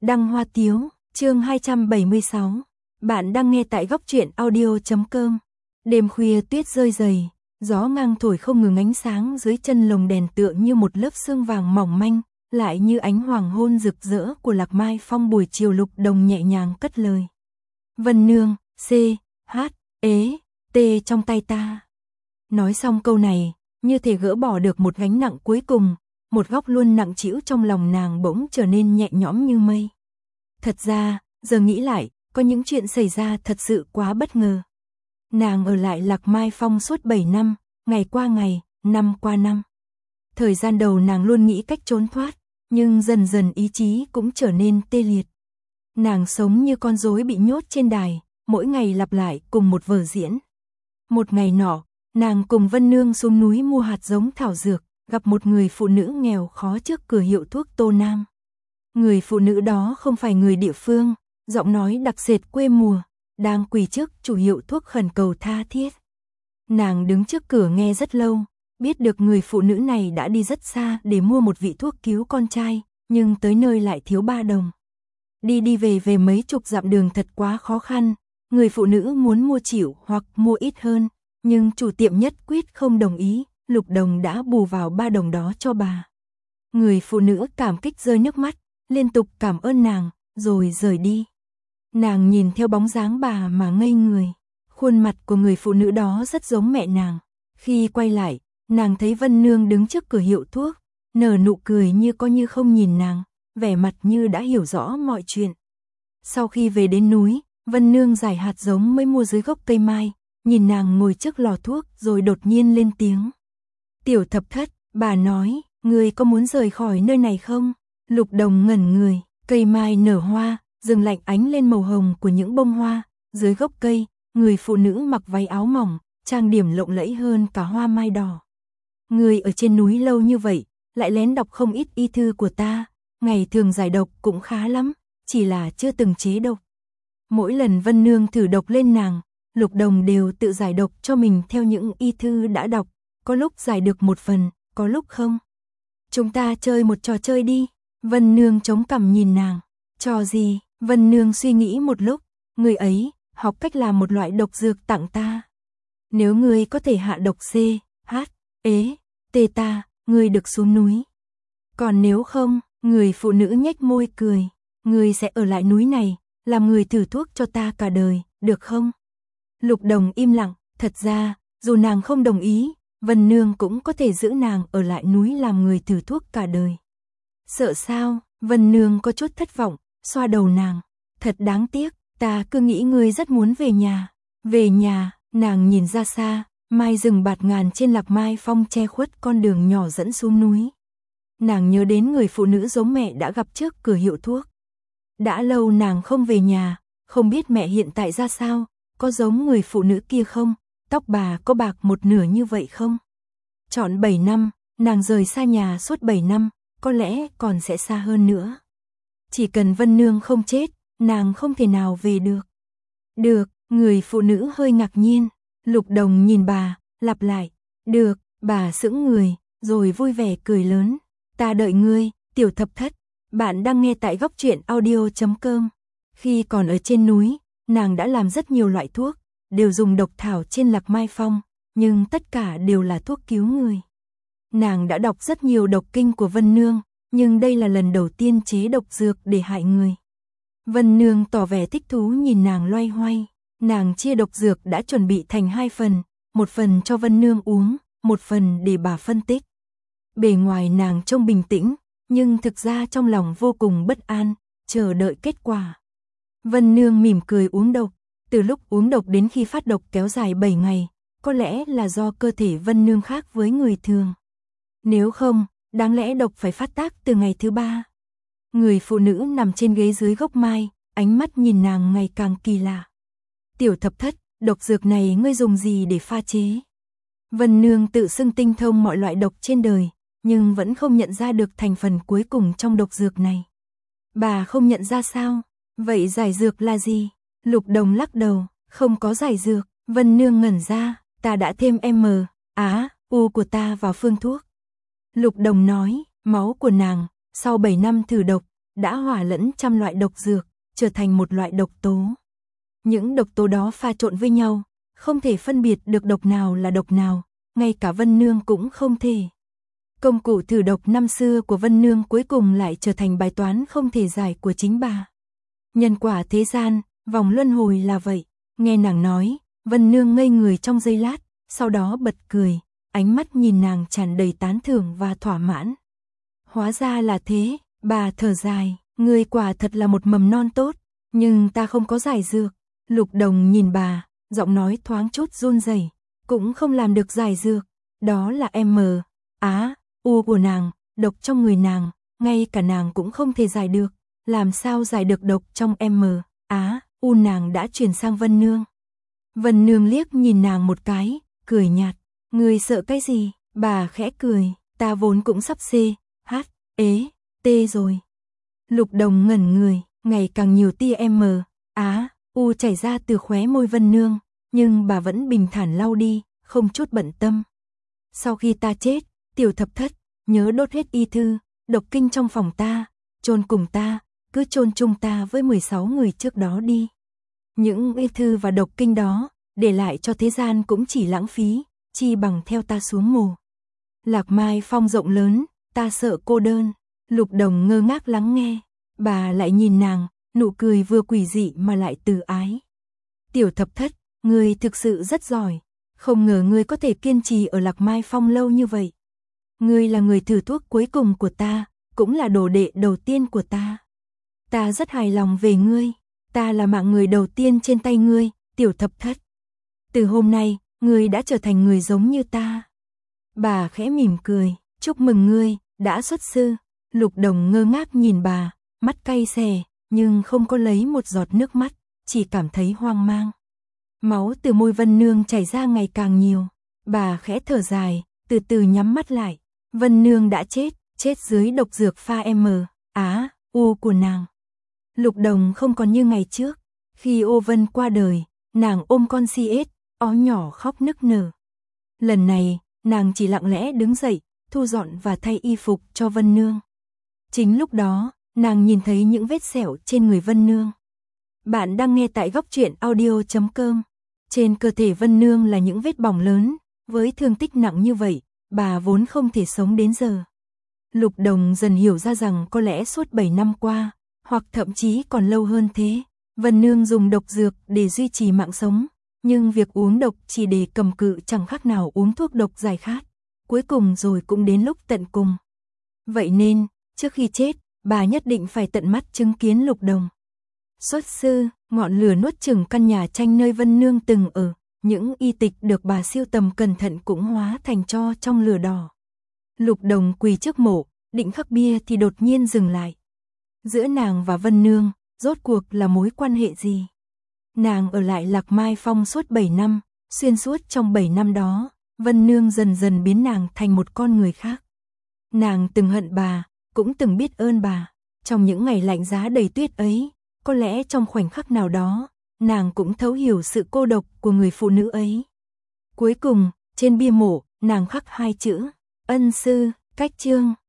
Đăng Hoa Tiếu, chương 276. Bạn đang nghe tại góc truyện audio.com. Đêm khuya tuyết rơi dày, gió ngang thổi không ngừng, ánh sáng dưới chân lồng đèn tựa như một lớp sương vàng mỏng manh, lại như ánh hoàng hôn rực rỡ của Lạc Mai Phong buổi chiều. Lục Đồng nhẹ nhàng cất lời. Vân Nương, C.H.E.T trong tay ta. Nói xong câu này, như thể gỡ bỏ được một gánh nặng cuối cùng, một góc luôn nặng trĩu trong lòng nàng bỗng trở nên nhẹ nhõm như mây. Thật ra, giờ nghĩ lại, có những chuyện xảy ra thật sự quá bất ngờ. Nàng ở lại Lạc Mai Phong suốt 7 năm, ngày qua ngày, năm qua năm. Thời gian đầu nàng luôn nghĩ cách trốn thoát, nhưng dần dần ý chí cũng trở nên tê liệt. Nàng sống như con rối bị nhốt trên đài, mỗi ngày lặp lại cùng một vở diễn. Một ngày nọ, nàng cùng Vân Nương xuống núi mua hạt giống thảo dược, gặp một người phụ nữ nghèo khó trước cửa hiệu thuốc Tô Nam. Người phụ nữ đó không phải người địa phương, giọng nói đặc sệt quê mùa, đang quỳ trước chủ hiệu thuốc khẩn cầu tha thiết. Nàng đứng trước cửa nghe rất lâu, biết được người phụ nữ này đã đi rất xa để mua một vị thuốc cứu con trai, nhưng tới nơi lại thiếu 3 đồng. Đi về mấy chục dặm đường thật quá khó khăn, người phụ nữ muốn mua chịu hoặc mua ít hơn, nhưng chủ tiệm nhất quyết không đồng ý. Lục Đồng đã bù vào 3 đồng đó cho bà. Người phụ nữ cảm kích rơi nước mắt, liên tục cảm ơn nàng, rồi rời đi. Nàng nhìn theo bóng dáng bà mà ngây người. Khuôn mặt của người phụ nữ đó rất giống mẹ nàng. Khi quay lại, nàng thấy Vân Nương đứng trước cửa hiệu thuốc, nở nụ cười như có như không nhìn nàng, vẻ mặt như đã hiểu rõ mọi chuyện. Sau khi về đến núi, Vân Nương rải hạt giống mới mua dưới gốc cây mai, nhìn nàng ngồi trước lò thuốc rồi đột nhiên lên tiếng. Tiểu Thập Thất, bà nói, ngươi có muốn rời khỏi nơi này không? Lục Đồng ngẩn người, cây mai nở hoa, rừng lạnh ánh lên màu hồng của những bông hoa. Dưới gốc cây, người phụ nữ mặc váy áo mỏng, trang điểm lộng lẫy hơn cả hoa mai đỏ. Ngươi ở trên núi lâu như vậy, lại lén đọc không ít y thư của ta, ngày thường giải độc cũng khá lắm, chỉ là chưa từng chế độc. Mỗi lần Vân Nương thử độc lên nàng, Lục Đồng đều tự giải độc cho mình theo những y thư đã đọc. Có lúc giải được một phần, có lúc không. Chúng ta chơi một trò chơi đi. Vân Nương chống cằm nhìn nàng. Trò gì? Vân Nương suy nghĩ một lúc. Người ấy, học cách làm một loại độc dược tặng ta. Nếu ngươi có thể hạ độc C.H.E.T ta, ngươi được xuống núi. Còn nếu không, người phụ nữ nhếch môi cười. Ngươi sẽ ở lại núi này, làm người thử thuốc cho ta cả đời, được không? Lục Đồng im lặng. Thật ra, dù nàng không đồng ý, Vân Nương cũng có thể giữ nàng ở lại núi làm người thử thuốc cả đời. Sợ sao? Vân Nương có chút thất vọng, xoa đầu nàng. Thật đáng tiếc, ta cứ nghĩ ngươi rất muốn về nhà. Về nhà, nàng nhìn ra xa, mai rừng bạt ngàn trên Lạc Mai Phong che khuất con đường nhỏ dẫn xuống núi. Nàng nhớ đến người phụ nữ giống mẹ đã gặp trước cửa hiệu thuốc. Đã lâu nàng không về nhà, không biết mẹ hiện tại ra sao, có giống người phụ nữ kia không? Tóc bà có bạc một nửa như vậy không? Trọn 7 năm, nàng rời xa nhà suốt 7 năm, có lẽ còn sẽ xa hơn nữa. Chỉ cần Vân Nương không chết, nàng không thể nào về được. Được, người phụ nữ hơi ngạc nhiên. Lục Đồng nhìn bà, lặp lại. Được, bà sững người, rồi vui vẻ cười lớn. Ta đợi ngươi, Tiểu Thập Thất. Bạn đang nghe tại góc truyện audio.com. Khi còn ở trên núi, nàng đã làm rất nhiều loại thuốc, đều dùng độc thảo trên Lạc Mai Phong, nhưng tất cả đều là thuốc cứu người. Nàng đã đọc rất nhiều độc kinh của Vân Nương, nhưng đây là lần đầu tiên chế độc dược để hại người. Vân Nương tỏ vẻ thích thú nhìn nàng loay hoay. Nàng chia độc dược đã chuẩn bị thành 2 phần, một phần cho Vân Nương uống, một phần để bà phân tích. Bề ngoài nàng trông bình tĩnh, nhưng thực ra trong lòng vô cùng bất an, chờ đợi kết quả. Vân Nương mỉm cười uống độc. Từ lúc uống độc đến khi phát độc kéo dài 7 ngày, có lẽ là do cơ thể Vân Nương khác với người thường. Nếu không, đáng lẽ độc phải phát tác từ ngày thứ 3. Người phụ nữ nằm trên ghế dưới gốc mai, ánh mắt nhìn nàng ngày càng kỳ lạ. Tiểu Thập Thất, độc dược này ngươi dùng gì để pha chế? Vân Nương tự xưng tinh thông mọi loại độc trên đời, nhưng vẫn không nhận ra được thành phần cuối cùng trong độc dược này. Bà không nhận ra sao? Vậy giải dược là gì? Lục Đồng lắc đầu, không có giải dược. Vân Nương ngẩn ra, ta đã thêm U của ta vào phương thuốc. Lục Đồng nói, máu của nàng, sau 7 năm thử độc, đã hòa lẫn trăm loại độc dược, trở thành một loại độc tố. Những độc tố đó pha trộn với nhau, không thể phân biệt được độc nào là độc nào, ngay cả Vân Nương cũng không thể. Công cụ thử độc năm xưa của Vân Nương cuối cùng lại trở thành bài toán không thể giải của chính bà. Nhân quả thế gian, vòng luân hồi là vậy. Nghe nàng nói, Vân Nương ngây người trong giây lát, sau đó bật cười, ánh mắt nhìn nàng tràn đầy tán thưởng và thỏa mãn. Hóa ra là thế, bà thở dài, ngươi quả thật là một mầm non tốt, nhưng ta không có giải dược. Lục Đồng nhìn bà, giọng nói thoáng chút run rẩy, cũng không làm được giải dược, đó là U của nàng, độc trong người nàng, ngay cả nàng cũng không thể giải được, làm sao giải được độc trong U nàng đã chuyển sang Vân Nương. Vân Nương liếc nhìn nàng một cái, cười nhạt, ngươi sợ cái gì? Bà khẽ cười, ta vốn cũng sắp CHT rồi. Lục Đồng ngẩn người, ngày càng nhiều tia U chảy ra từ khóe môi Vân Nương, nhưng bà vẫn bình thản lau đi, không chút bận tâm. Sau khi ta chết, Tiểu Thập Thất, nhớ đốt hết y thư, độc kinh trong phòng ta, chôn cùng ta, cứ chôn chung ta với 16 người trước đó đi. Những y thư và độc kinh đó, để lại cho thế gian cũng chỉ lãng phí, chi bằng theo ta xuống mồ. Lạc Mai Phong rộng lớn, ta sợ cô đơn. Lục Đồng ngơ ngác lắng nghe, bà lại nhìn nàng, nụ cười vừa quỷ dị mà lại từ ái. Tiểu Thập Thất, ngươi thực sự rất giỏi, không ngờ ngươi có thể kiên trì ở Lạc Mai Phong lâu như vậy. Ngươi là người thử thuốc cuối cùng của ta, cũng là đồ đệ đầu tiên của ta. Ta rất hài lòng về ngươi, ta là mạng người đầu tiên trên tay ngươi, Tiểu Thập Thất. Từ hôm nay, ngươi đã trở thành người giống như ta. Bà khẽ mỉm cười, chúc mừng ngươi, đã xuất sư. Lục Đồng ngơ ngác nhìn bà, mắt cay xè, nhưng không có lấy một giọt nước mắt, chỉ cảm thấy hoang mang. Máu từ môi Vân Nương chảy ra ngày càng nhiều, bà khẽ thở dài, từ từ nhắm mắt lại. Vân Nương đã chết dưới độc dược pha U của nàng. Lục Đồng không còn như ngày trước, khi Ô Vân qua đời, nàng ôm con ó nhỏ khóc nức nở. Lần này, nàng chỉ lặng lẽ đứng dậy, thu dọn và thay y phục cho Vân Nương. Chính lúc đó, nàng nhìn thấy những vết sẹo trên người Vân Nương. Bạn đang nghe tại Góc Truyện Audio.com. Trên cơ thể Vân Nương là những vết bỏng lớn, với thương tích nặng như vậy, bà vốn không thể sống đến giờ. Lục Đồng dần hiểu ra rằng có lẽ suốt 7 năm qua, hoặc thậm chí còn lâu hơn thế, Vân Nương dùng độc dược để duy trì mạng sống, nhưng việc uống độc chỉ để cầm cự chẳng khác nào uống thuốc độc giải khát, cuối cùng rồi cũng đến lúc tận cùng. Vậy nên, trước khi chết, bà nhất định phải tận mắt chứng kiến Lục Đồng xuất sư, ngọn lửa nuốt chửng căn nhà tranh nơi Vân Nương từng ở, những y tịch được bà sưu tầm cẩn thận cũng hóa thành tro trong lửa đỏ. Lục Đồng quỳ trước mộ, định khắc bia thì đột nhiên dừng lại. Giữa nàng và Vân Nương, rốt cuộc là mối quan hệ gì? Nàng ở lại Lạc Mai Phong suốt 7 năm, xuyên suốt trong 7 năm đó, Vân Nương dần dần biến nàng thành một con người khác. Nàng từng hận bà, cũng từng biết ơn bà. Trong những ngày lạnh giá đầy tuyết ấy, có lẽ trong khoảnh khắc nào đó, nàng cũng thấu hiểu sự cô độc của người phụ nữ ấy. Cuối cùng, trên bia mộ, nàng khắc 2 chữ, ân sư, cách chương.